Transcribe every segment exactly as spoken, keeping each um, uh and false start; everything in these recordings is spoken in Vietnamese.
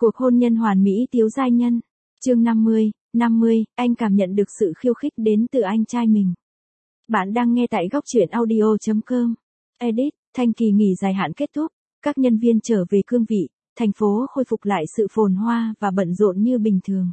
Cuộc hôn nhân hoàn mỹ Tiếu giai nhân. Chương năm mươi, năm mươi, anh cảm nhận được sự khiêu khích đến từ anh trai mình. Bạn đang nghe tại góc truyện audio chấm com. Edit, Thanh kỳ nghỉ dài hạn kết thúc, các nhân viên trở về cương vị, thành phố khôi phục lại sự phồn hoa và bận rộn như bình thường.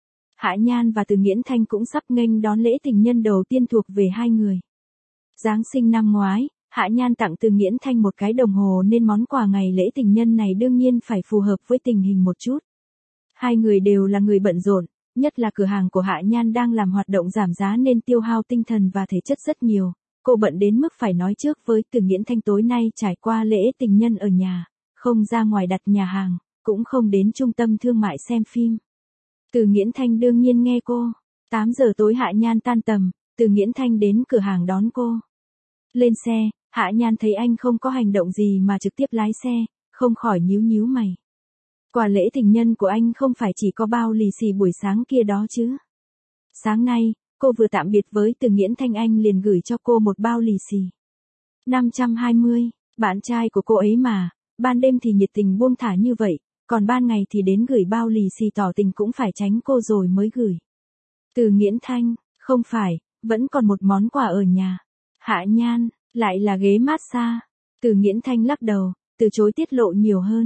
Hạ Nhan và Từ Nghiễn Thanh cũng sắp nghênh đón lễ tình nhân đầu tiên thuộc về hai người. Giáng sinh năm ngoái, Hạ Nhan tặng Từ Nghiễn Thanh một cái đồng hồ nên món quà ngày lễ tình nhân này đương nhiên phải phù hợp với tình hình một chút. Hai người đều là người bận rộn, nhất là cửa hàng của Hạ Nhan đang làm hoạt động giảm giá nên tiêu hao tinh thần và thể chất rất nhiều. Cô bận đến mức phải nói trước với Từ Nghiễn Thanh tối nay trải qua lễ tình nhân ở nhà, không ra ngoài đặt nhà hàng, cũng không đến trung tâm thương mại xem phim. Từ Nghiễn Thanh đương nhiên nghe cô. tám giờ tối Hạ Nhan tan tầm, Từ Nghiễn Thanh đến cửa hàng đón cô. Lên xe, Hạ Nhan thấy anh không có hành động gì mà trực tiếp lái xe, không khỏi nhíu nhíu mày. Quà lễ tình nhân của anh không phải chỉ có bao lì xì buổi sáng kia đó chứ. Sáng nay, cô vừa tạm biệt với Từ Nghiễn Thanh anh liền gửi cho cô một bao lì xì. năm trăm hai mươi, bạn trai của cô ấy mà, ban đêm thì nhiệt tình buông thả như vậy, còn ban ngày thì đến gửi bao lì xì tỏ tình cũng phải tránh cô rồi mới gửi. Từ Nghiễn Thanh, không phải, vẫn còn một món quà ở nhà. Hạ Nhan, lại là ghế massage. Từ Nghiễn Thanh lắc đầu, từ chối tiết lộ nhiều hơn.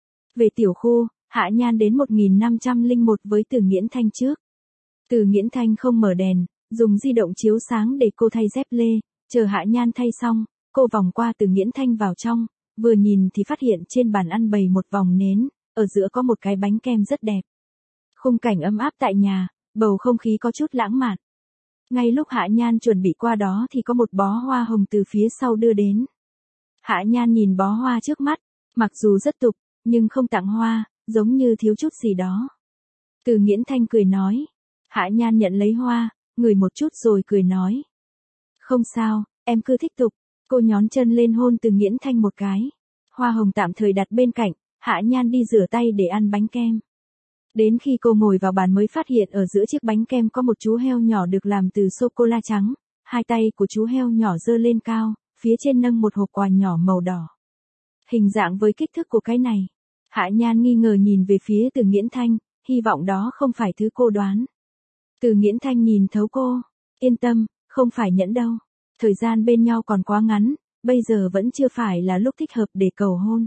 Về tiểu khu, Hạ Nhan đến một nghìn năm trăm lẻ một với Từ Nghiễn Thanh trước. Từ Nghiễn Thanh không mở đèn, dùng di động chiếu sáng để cô thay dép lê, chờ Hạ Nhan thay xong, cô vòng qua Từ Nghiễn Thanh vào trong, vừa nhìn thì phát hiện trên bàn ăn bày một vòng nến, ở giữa có một cái bánh kem rất đẹp. Khung cảnh ấm áp tại nhà, bầu không khí có chút lãng mạn. Ngay lúc Hạ Nhan chuẩn bị qua đó thì có một bó hoa hồng từ phía sau đưa đến. Hạ Nhan nhìn bó hoa trước mắt, mặc dù rất tục, nhưng không tặng hoa, giống như thiếu chút gì đó. Từ Nghiễn Thanh cười nói. Hạ Nhan nhận lấy hoa, ngửi một chút rồi cười nói. Không sao, em cứ thích tục. Cô nhón chân lên hôn Từ Nghiễn Thanh một cái. Hoa hồng tạm thời đặt bên cạnh, Hạ Nhan đi rửa tay để ăn bánh kem. Đến khi cô ngồi vào bàn mới phát hiện ở giữa chiếc bánh kem có một chú heo nhỏ được làm từ sô-cô-la trắng. Hai tay của chú heo nhỏ giơ lên cao, phía trên nâng một hộp quà nhỏ màu đỏ. Hình dạng với kích thước của cái này. Hạ Nhan nghi ngờ nhìn về phía Từ Nghiễn Thanh, hy vọng đó không phải thứ cô đoán. Từ Nghiễn Thanh nhìn thấu cô. Yên tâm, không phải nhẫn đâu. Thời gian bên nhau còn quá ngắn, bây giờ vẫn chưa phải là lúc thích hợp để cầu hôn.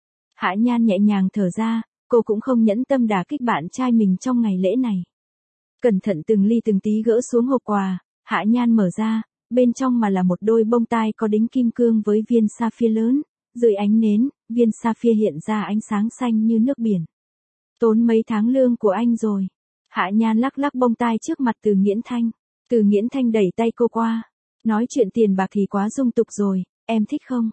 Hạ Nhan nhẹ nhàng thở ra, cô cũng không nhẫn tâm đả kích bạn trai mình trong ngày lễ này. Cẩn thận từng ly từng tí gỡ xuống hộp quà, Hạ Nhan mở ra, bên trong mà là một đôi bông tai có đính kim cương với viên sapphire lớn, dưới ánh nến, viên sapphire hiện ra ánh sáng xanh như nước biển. Tốn mấy tháng lương của anh rồi. Hạ Nhan lắc lắc bông tai trước mặt Từ Nghiễn Thanh. Từ Nghiễn Thanh đẩy tay cô qua. Nói chuyện tiền bạc thì quá dung tục rồi, em thích không?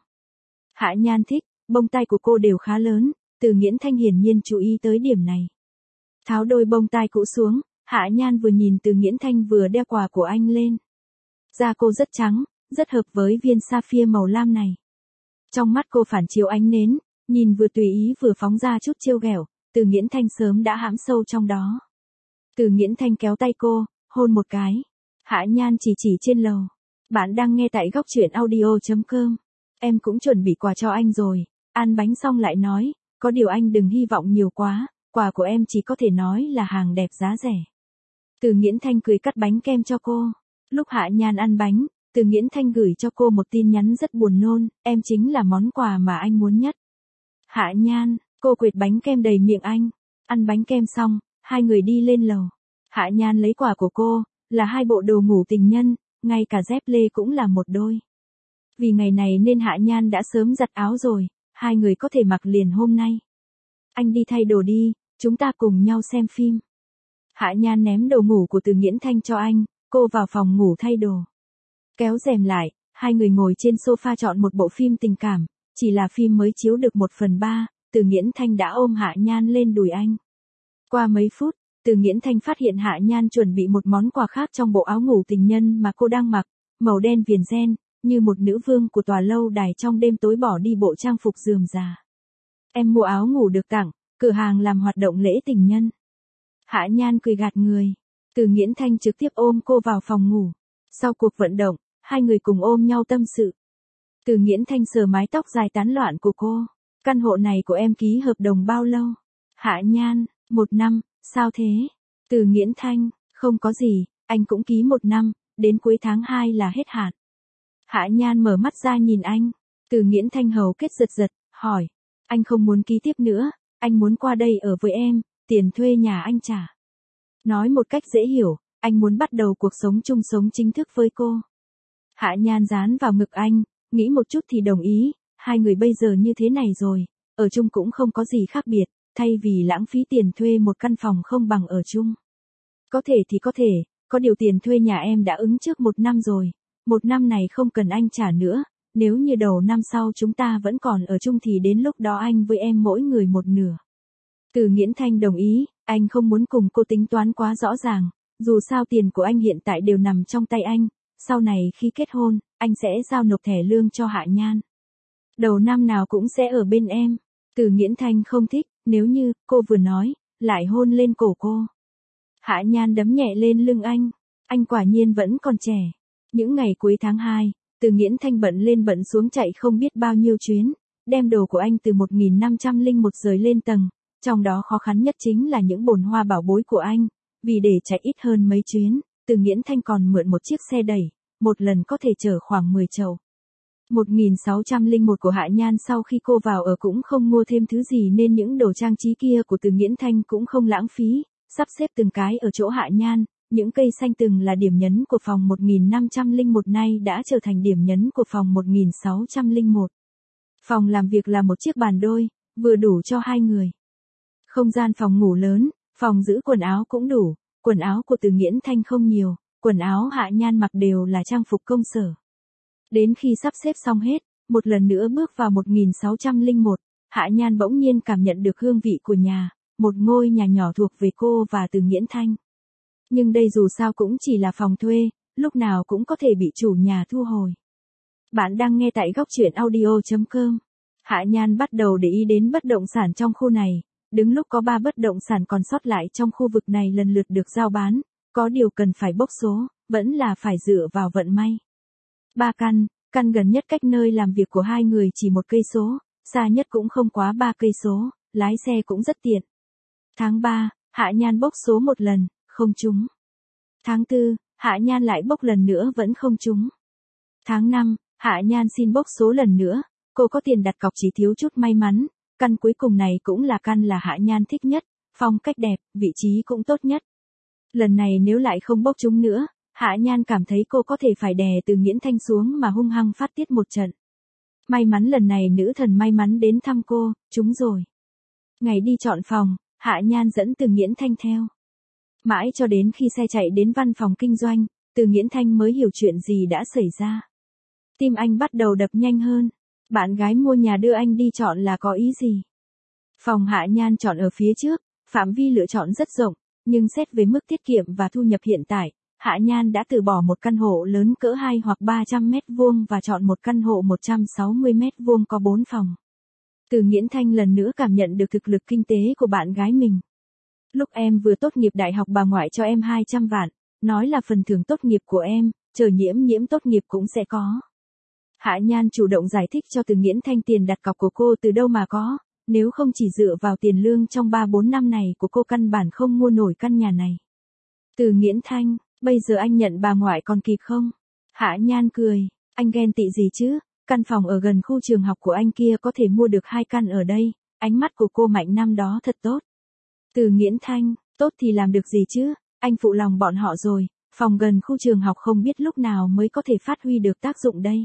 Hạ Nhan thích, bông tai của cô đều khá lớn, Từ Nghiễn Thanh hiển nhiên chú ý tới điểm này. Tháo đôi bông tai cũ xuống, Hạ Nhan vừa nhìn Từ Nghiễn Thanh vừa đeo quà của anh lên. Da cô rất trắng, rất hợp với viên sapphire màu lam này. Trong mắt cô phản chiếu ánh nến, nhìn vừa tùy ý vừa phóng ra chút trêu ghẹo, Từ Nghiễn Thanh sớm đã hãm sâu trong đó. Từ Nghiễn Thanh kéo tay cô, hôn một cái. Hạ Nhan chỉ chỉ trên lầu. Bạn đang nghe tại góc truyện audio chấm com. Em cũng chuẩn bị quà cho anh rồi. Ăn bánh xong lại nói, có điều anh đừng hy vọng nhiều quá, quà của em chỉ có thể nói là hàng đẹp giá rẻ. Từ Nghiễn Thanh cười cắt bánh kem cho cô. Lúc Hạ Nhan ăn bánh, Từ Nghiễn Thanh gửi cho cô một tin nhắn rất buồn nôn, em chính là món quà mà anh muốn nhất. Hạ Nhan, cô quệt bánh kem đầy miệng anh. Ăn bánh kem xong, hai người đi lên lầu. Hạ Nhan lấy quà của cô, là hai bộ đồ ngủ tình nhân, ngay cả dép lê cũng là một đôi. Vì ngày này nên Hạ Nhan đã sớm giặt áo rồi, hai người có thể mặc liền hôm nay. Anh đi thay đồ đi, chúng ta cùng nhau xem phim. Hạ Nhan ném đồ ngủ của Từ Nghiễn Thanh cho anh, cô vào phòng ngủ thay đồ. Kéo rèm lại, hai người ngồi trên sofa chọn một bộ phim tình cảm, chỉ là phim mới chiếu được một phần ba, Từ Nghiễn Thanh đã ôm Hạ Nhan lên đùi anh. Qua mấy phút, Từ Nghiễn Thanh phát hiện Hạ Nhan chuẩn bị một món quà khác trong bộ áo ngủ tình nhân mà cô đang mặc, màu đen viền ren, như một nữ vương của tòa lâu đài trong đêm tối bỏ đi bộ trang phục rườm rà. Em mua áo ngủ được tặng, cửa hàng làm hoạt động lễ tình nhân. Hạ Nhan cười gạt người. Từ Nghiễn Thanh trực tiếp ôm cô vào phòng ngủ. Sau cuộc vận động, hai người cùng ôm nhau tâm sự. Từ Nghiễn Thanh sờ mái tóc dài tán loạn của cô. Căn hộ này của em ký hợp đồng bao lâu? Hạ Nhan, một năm, sao thế? Từ Nghiễn Thanh, không có gì, anh cũng ký một năm, đến cuối tháng hai là hết hạn. Hạ Nhan mở mắt ra nhìn anh. Từ Nghiễn Thanh hầu kết giật giật, hỏi. Anh không muốn ký tiếp nữa, anh muốn qua đây ở với em, tiền thuê nhà anh trả. Nói một cách dễ hiểu, anh muốn bắt đầu cuộc sống chung sống chính thức với cô. Hạ Nhan dán vào ngực anh, nghĩ một chút thì đồng ý, hai người bây giờ như thế này rồi, ở chung cũng không có gì khác biệt, thay vì lãng phí tiền thuê một căn phòng không bằng ở chung. Có thể thì có thể, có điều tiền thuê nhà em đã ứng trước một năm rồi, một năm này không cần anh trả nữa, nếu như đầu năm sau chúng ta vẫn còn ở chung thì đến lúc đó anh với em mỗi người một nửa. Từ Nghiễn Thanh đồng ý, anh không muốn cùng cô tính toán quá rõ ràng, dù sao tiền của anh hiện tại đều nằm trong tay anh, sau này khi kết hôn, anh sẽ giao nộp thẻ lương cho Hạ Nhan. Đầu năm nào cũng sẽ ở bên em. Từ Nghiễn Thanh không thích, nếu như, cô vừa nói, lại hôn lên cổ cô. Hạ Nhan đấm nhẹ lên lưng anh, anh quả nhiên vẫn còn trẻ. Những ngày cuối tháng hai, Từ Nghiễn Thanh bận lên bận xuống chạy không biết bao nhiêu chuyến, đem đồ của anh từ một nghìn năm trăm lẻ một rời lên tầng, trong đó khó khăn nhất chính là những bồn hoa bảo bối của anh, vì để chạy ít hơn mấy chuyến, Từ Nghiễn Thanh còn mượn một chiếc xe đẩy, một lần có thể chở khoảng mười chậu. một nghìn sáu trăm lẻ một của Hạ Nhan sau khi cô vào ở cũng không mua thêm thứ gì nên những đồ trang trí kia của Từ Nghiễn Thanh cũng không lãng phí, sắp xếp từng cái ở chỗ Hạ Nhan, những cây xanh từng là điểm nhấn của phòng một nghìn năm trăm lẻ một nay đã trở thành điểm nhấn của phòng một nghìn sáu trăm lẻ một. Phòng làm việc là một chiếc bàn đôi, vừa đủ cho hai người. Không gian phòng ngủ lớn, phòng giữ quần áo cũng đủ, quần áo của Từ Nghiễn Thanh không nhiều, quần áo Hạ Nhan mặc đều là trang phục công sở. Đến khi sắp xếp xong hết, một lần nữa bước vào một nghìn sáu trăm lẻ một, Hạ Nhan bỗng nhiên cảm nhận được hương vị của nhà, một ngôi nhà nhỏ thuộc về cô và Từ Nghiễn Thanh. Nhưng đây dù sao cũng chỉ là phòng thuê, lúc nào cũng có thể bị chủ nhà thu hồi. Bạn đang nghe tại góc truyện audio chấm com. Hạ Nhan bắt đầu để ý đến bất động sản trong khu này, đứng lúc có ba bất động sản còn sót lại trong khu vực này lần lượt được giao bán, có điều cần phải bốc số, vẫn là phải dựa vào vận may. Ba căn, căn gần nhất cách nơi làm việc của hai người chỉ một cây số, xa nhất cũng không quá ba cây số, lái xe cũng rất tiện. Tháng ba, Hạ Nhan bốc số một lần, không trúng. Tháng tư, Hạ Nhan lại bốc lần nữa vẫn không trúng. Tháng năm, Hạ Nhan xin bốc số lần nữa, cô có tiền đặt cọc chỉ thiếu chút may mắn, căn cuối cùng này cũng là căn là Hạ Nhan thích nhất, phong cách đẹp, vị trí cũng tốt nhất. Lần này nếu lại không bốc trúng nữa, Hạ Nhan cảm thấy cô có thể phải đè Từ Nghiễn Thanh xuống mà hung hăng phát tiết một trận. May mắn lần này nữ thần may mắn đến thăm cô, trúng rồi. Ngày đi chọn phòng, Hạ Nhan dẫn Từ Nghiễn Thanh theo. Mãi cho đến khi xe chạy đến văn phòng kinh doanh, Từ Nghiễn Thanh mới hiểu chuyện gì đã xảy ra. Tim anh bắt đầu đập nhanh hơn. Bạn gái mua nhà đưa anh đi chọn là có ý gì? Phòng Hạ Nhan chọn ở phía trước, phạm vi lựa chọn rất rộng, nhưng xét về mức tiết kiệm và thu nhập hiện tại, Hạ Nhan đã từ bỏ một căn hộ lớn cỡ hai hoặc ba trăm mét vuông và chọn một căn hộ một trăm sáu mươi mét vuông có bốn phòng. Từ Nghiễn Thanh lần nữa cảm nhận được thực lực kinh tế của bạn gái mình. Lúc em vừa tốt nghiệp đại học bà ngoại cho em hai trăm vạn, nói là phần thưởng tốt nghiệp của em, chờ nhiễm nhiễm tốt nghiệp cũng sẽ có. Hạ Nhan chủ động giải thích cho Từ Nghiễn Thanh tiền đặt cọc của cô từ đâu mà có, nếu không chỉ dựa vào tiền lương trong ba bốn năm này của cô căn bản không mua nổi căn nhà này. Từ Nghiễn Thanh, bây giờ anh nhận bà ngoại còn kịp không? Hạ Nhan cười, anh ghen tị gì chứ, căn phòng ở gần khu trường học của anh kia có thể mua được hai căn ở đây, ánh mắt của cô Mạnh năm đó thật tốt. Từ Nghiễn Thanh, tốt thì làm được gì chứ, anh phụ lòng bọn họ rồi, phòng gần khu trường học không biết lúc nào mới có thể phát huy được tác dụng đây.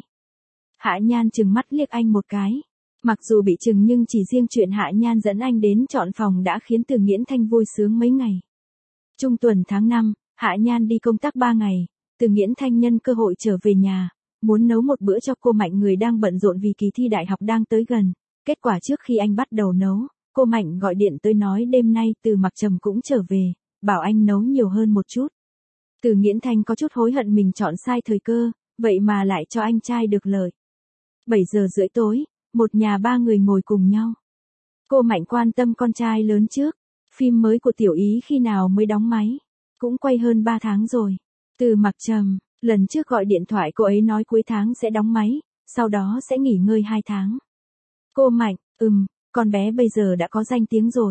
Hạ Nhan trừng mắt liếc anh một cái. Mặc dù bị trừng nhưng chỉ riêng chuyện Hạ Nhan dẫn anh đến chọn phòng đã khiến Từ Nghiễn Thanh vui sướng mấy ngày. Trung tuần tháng năm, Hạ Nhan đi công tác ba ngày, Từ Nghiễn Thanh nhân cơ hội trở về nhà, muốn nấu một bữa cho cô Mạnh người đang bận rộn vì kỳ thi đại học đang tới gần. Kết quả trước khi anh bắt đầu nấu, cô Mạnh gọi điện tới nói đêm nay Từ Mặc Trầm cũng trở về, bảo anh nấu nhiều hơn một chút. Từ Nghiễn Thanh có chút hối hận mình chọn sai thời cơ, vậy mà lại cho anh trai được lợi. bảy giờ rưỡi tối, một nhà ba người ngồi cùng nhau. Cô Mạnh quan tâm con trai lớn trước, phim mới của Tiểu Ý khi nào mới đóng máy, cũng quay hơn ba tháng rồi. Từ Mặc Trầm, lần trước gọi điện thoại cô ấy nói cuối tháng sẽ đóng máy, sau đó sẽ nghỉ ngơi hai tháng. Cô Mạnh, ừm, con bé bây giờ đã có danh tiếng rồi,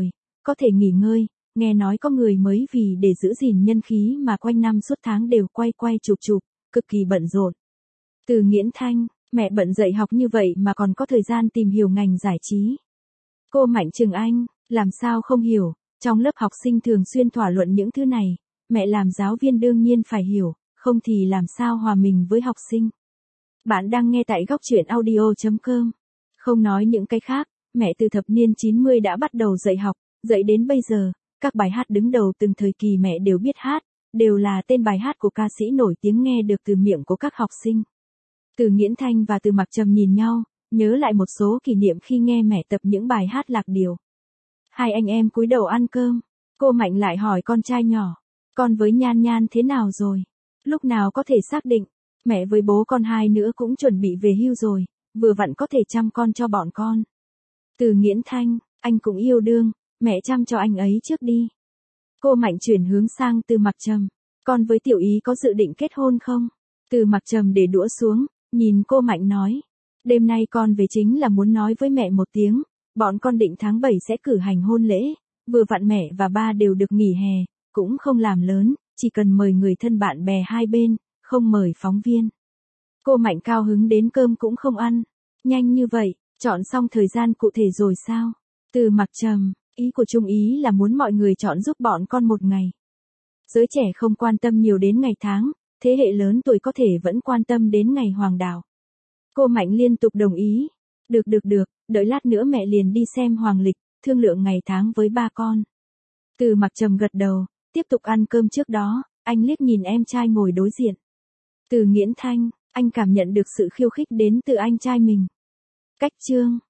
có thể nghỉ ngơi, nghe nói có người mới vì để giữ gìn nhân khí mà quanh năm suốt tháng đều quay quay chụp chụp, cực kỳ bận rộn. Từ Nghiễn Thanh, mẹ bận dạy học như vậy mà còn có thời gian tìm hiểu ngành giải trí. Cô Mạnh Trừng Anh, làm sao không hiểu, trong lớp học sinh thường xuyên thảo luận những thứ này, mẹ làm giáo viên đương nhiên phải hiểu, không thì làm sao hòa mình với học sinh. Bạn đang nghe tại góc truyện audio chấm com. Không nói những cái khác, mẹ từ thập niên chín mươi đã bắt đầu dạy học, dạy đến bây giờ, các bài hát đứng đầu từng thời kỳ mẹ đều biết hát, đều là tên bài hát của ca sĩ nổi tiếng nghe được từ miệng của các học sinh. Từ Nghiễn Thanh và Từ Mặc Trầm nhìn nhau, nhớ lại một số kỷ niệm khi nghe mẹ tập những bài hát lạc điệu. Hai anh em cúi đầu ăn cơm, cô Mạnh lại hỏi con trai nhỏ, con với Nhan Nhan thế nào rồi? Lúc nào có thể xác định, mẹ với bố con hai nữa cũng chuẩn bị về hưu rồi, vừa vặn có thể chăm con cho bọn con. Từ Nghiễn Thanh, anh cũng yêu đương, mẹ chăm cho anh ấy trước đi. Cô Mạnh chuyển hướng sang Từ Mặc Trầm, con với Tiểu Ý có dự định kết hôn không? Từ Mặc Trầm để đũa xuống, nhìn cô Mạnh nói, đêm nay con về chính là muốn nói với mẹ một tiếng, bọn con định tháng bảy sẽ cử hành hôn lễ, vừa vặn mẹ và ba đều được nghỉ hè, cũng không làm lớn, chỉ cần mời người thân bạn bè hai bên, không mời phóng viên. Cô Mạnh cao hứng đến cơm cũng không ăn, nhanh như vậy, chọn xong thời gian cụ thể rồi sao? Từ Mặc Trầm, ý của Trung Ý là muốn mọi người chọn giúp bọn con một ngày. Giới trẻ không quan tâm nhiều đến ngày tháng, thế hệ lớn tuổi có thể vẫn quan tâm đến ngày hoàng đạo. Cô Mạnh liên tục đồng ý. Được được được, đợi lát nữa mẹ liền đi xem hoàng lịch, thương lượng ngày tháng với ba con. Từ Mặc Trầm gật đầu, tiếp tục ăn cơm trước đó, anh liếc nhìn em trai ngồi đối diện. Từ Nghiễn Thanh, anh cảm nhận được sự khiêu khích đến từ anh trai mình. Cách chương